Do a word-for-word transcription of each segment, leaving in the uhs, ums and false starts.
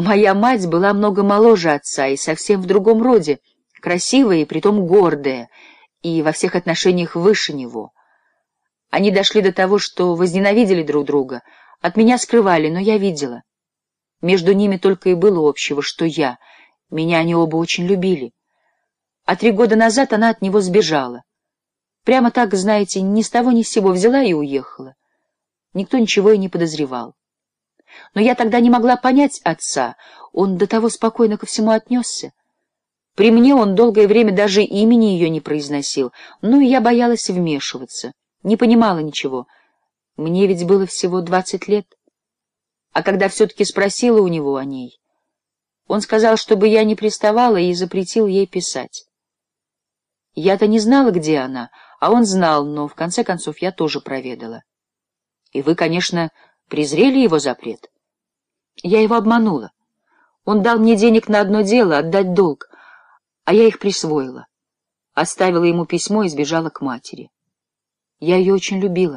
Моя мать была много моложе отца и совсем в другом роде, красивая и притом гордая, и во всех отношениях выше него. Они дошли до того, что возненавидели друг друга, от меня скрывали, но я видела. Между ними только и было общего, что я. Меня они оба очень любили. А три года назад она от него сбежала. Прямо так, знаете, ни с того ни с сего взяла и уехала. Никто ничего и не подозревал. Но я тогда не могла понять отца, он до того спокойно ко всему отнесся. При мне он долгое время даже имени ее не произносил, ну и я боялась вмешиваться, не понимала ничего. Мне ведь было всего двадцать лет. А когда все-таки спросила у него о ней, он сказал, чтобы я не приставала, и запретил ей писать. Я-то не знала, где она, а он знал, но в конце концов я тоже проведала. И вы, конечно, презрели его запрет? Я его обманула. Он дал мне денег на одно дело, отдать долг, а я их присвоила. Оставила ему письмо и сбежала к матери. Я ее очень любила.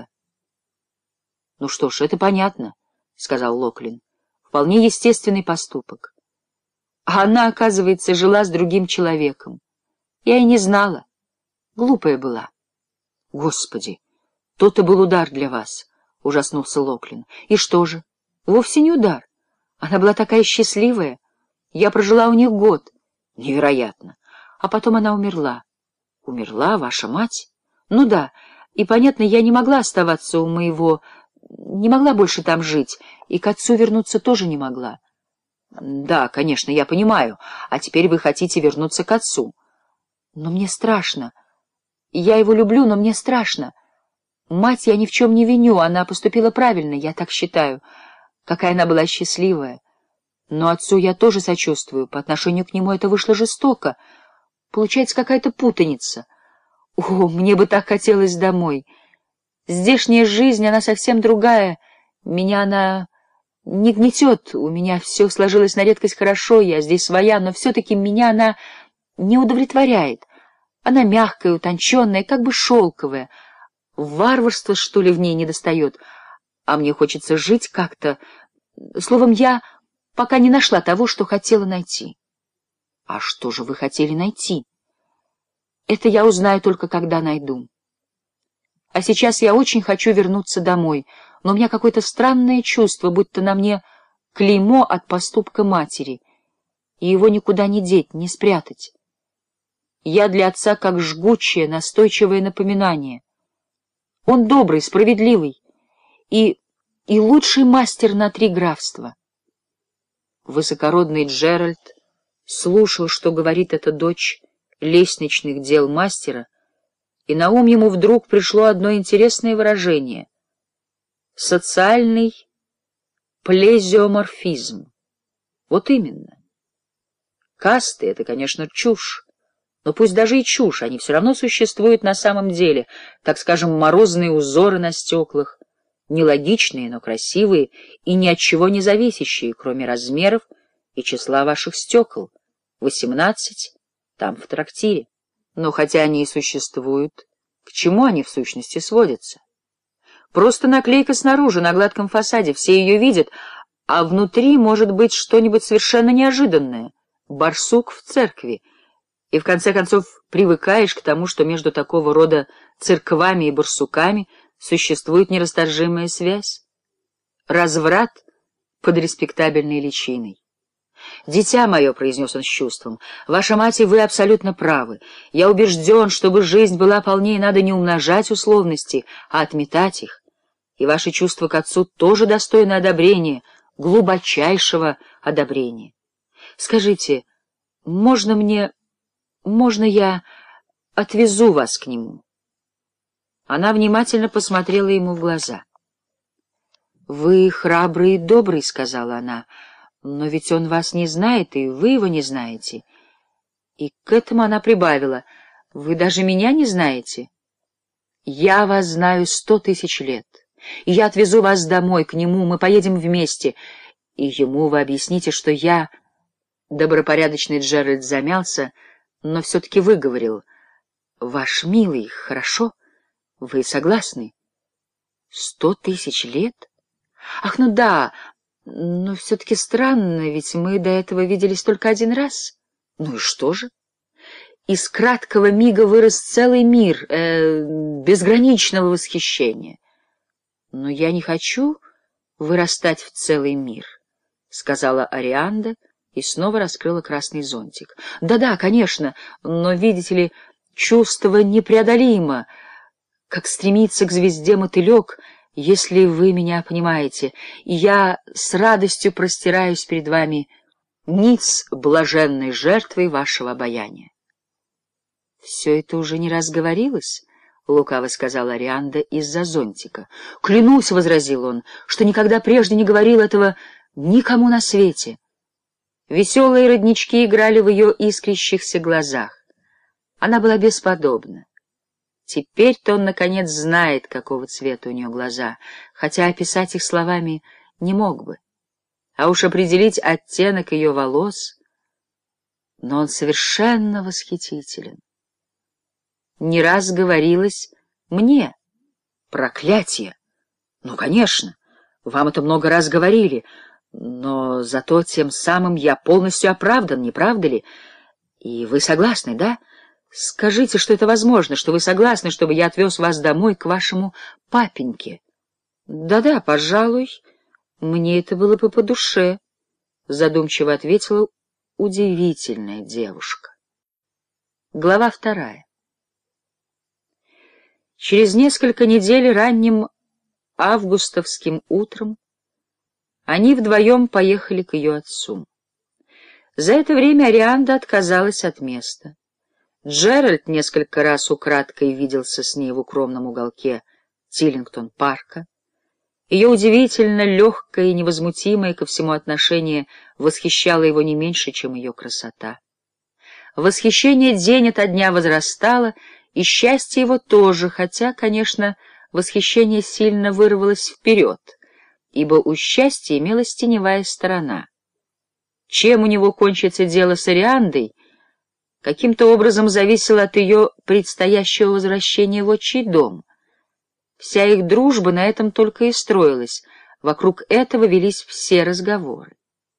— Ну что ж, это понятно, — сказал Локлин. — Вполне естественный поступок. А она, оказывается, жила с другим человеком. Я и не знала. Глупая была. — Господи, то-то был удар для вас, — ужаснулся Локлин. — И что же? Вовсе не удар. Она была такая счастливая. Я прожила у них год. Невероятно. А потом она умерла. Умерла ваша мать? Ну да. И, понятно, я не могла оставаться у моего... Не могла больше там жить. И к отцу вернуться тоже не могла. Да, конечно, я понимаю. А теперь вы хотите вернуться к отцу. Но мне страшно. Я его люблю, но мне страшно. Мать я ни в чем не виню. Она поступила правильно, я так считаю. Какая она была счастливая. Но отцу я тоже сочувствую. По отношению к нему это вышло жестоко. Получается какая-то путаница. О, мне бы так хотелось домой. Здешняя жизнь, она совсем другая. Меня она не гнетет. У меня все сложилось на редкость хорошо, я здесь своя, но все-таки меня она не удовлетворяет. Она мягкая, утонченная, как бы шелковая. Варварство, что ли, в ней недостает. А мне хочется жить как-то. Словом, я пока не нашла того, что хотела найти. А что же вы хотели найти? Это я узнаю только, когда найду. А сейчас я очень хочу вернуться домой, но у меня какое-то странное чувство, будто на мне клеймо от поступка матери, и его никуда не деть, не спрятать. Я для отца как жгучее, настойчивое напоминание. Он добрый, справедливый и, и лучший мастер на три графства. Высокородный Джеральд слушал, что говорит эта дочь лестничных дел мастера, и на ум ему вдруг пришло одно интересное выражение — социальный плезиоморфизм. Вот именно. Касты — это, конечно, чушь, но пусть даже и чушь, они все равно существуют на самом деле, так скажем, морозные узоры на стеклах, нелогичные, но красивые и ни от чего не зависящие, кроме размеров и числа ваших стекол. Восемнадцать там в трактире. Но хотя они и существуют, к чему они в сущности сводятся? Просто наклейка снаружи, на гладком фасаде, все ее видят, а внутри может быть что-нибудь совершенно неожиданное. Барсук в церкви. И в конце концов привыкаешь к тому, что между такого рода церквами и барсуками существует нерасторжимая связь. Разврат под респектабельной личиной. «Дитя мое», — произнес он с чувством, — «ваша мать и вы абсолютно правы. Я убежден, чтобы жизнь была полнее, надо не умножать условности, а отметать их. И ваши чувства к отцу тоже достойны одобрения, глубочайшего одобрения. Скажите, можно мне, можно я отвезу вас к нему?» Она внимательно посмотрела ему в глаза. «Вы храбрый и добрый», — сказала она, — «но ведь он вас не знает, и вы его не знаете». И к этому она прибавила: «Вы даже меня не знаете?» «Я вас знаю сто тысяч лет, и я отвезу вас домой, к нему, мы поедем вместе, и ему вы объясните, что я...» Добропорядочный Джеральд замялся, но все-таки выговорил: «Ваш милый, хорошо? Вы согласны?» «Сто тысяч лет? Ах, ну да, Но все-таки странно, ведь мы до этого виделись только один раз. Ну и что же? Из краткого мига вырос целый мир э, безграничного восхищения. Но я не хочу вырастать в целый мир, — сказала Орианда и снова раскрыла красный зонтик. Да-да, конечно, но, видите ли, чувство непреодолимо, как стремится к звезде мотылек, если вы меня понимаете, и я с радостью простираюсь перед вами ниц блаженной жертвой вашего обаяния. — Все это уже не раз говорилось, — лукаво сказала Орианда из-за зонтика. — Клянусь, — возразил он, — что никогда прежде не говорил этого никому на свете. Веселые роднички играли в ее искрящихся глазах. Она была бесподобна. Теперь-то он, наконец, знает, какого цвета у нее глаза, хотя описать их словами не мог бы. А уж определить оттенок ее волос, но он совершенно восхитителен. Не раз говорилось мне. Проклятие! Ну, конечно, вам это много раз говорили, но зато тем самым я полностью оправдан, не правда ли? И вы согласны, да? Скажите, что это возможно, что вы согласны, чтобы я отвез вас домой к вашему папеньке. Да-да, пожалуй, мне это было бы по душе, задумчиво ответила удивительная девушка. Глава вторая. Через несколько недель ранним августовским утром они вдвоем поехали к ее отцу. За это время Орианда отказалась от места. Джеральд несколько раз украдкой виделся с ней в укромном уголке Тиллингтон-парка. Ее удивительно легкое и невозмутимое ко всему отношение восхищало его не меньше, чем ее красота. Восхищение день ото дня возрастало, и счастье его тоже, хотя, конечно, восхищение сильно вырвалось вперед, ибо у счастья имелась теневая сторона. Чем у него кончится дело с Ориандой, каким-то образом зависело от ее предстоящего возвращения в отчий дом. Вся их дружба на этом только и строилась, вокруг этого велись все разговоры.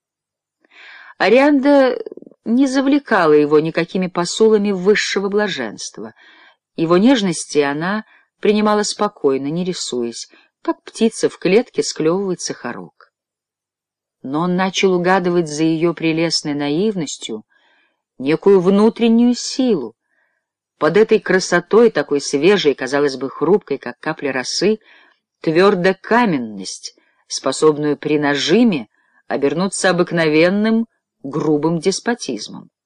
Орианда не завлекала его никакими посулами высшего блаженства. Его нежности она принимала спокойно, не рисуясь, как птица в клетке склевывает сахарок. Но он начал угадывать за ее прелестной наивностью некую внутреннюю силу. Под этой красотой, такой свежей, казалось бы, хрупкой, как капля росы, твердая каменность, способную при нажиме обернуться обыкновенным грубым деспотизмом.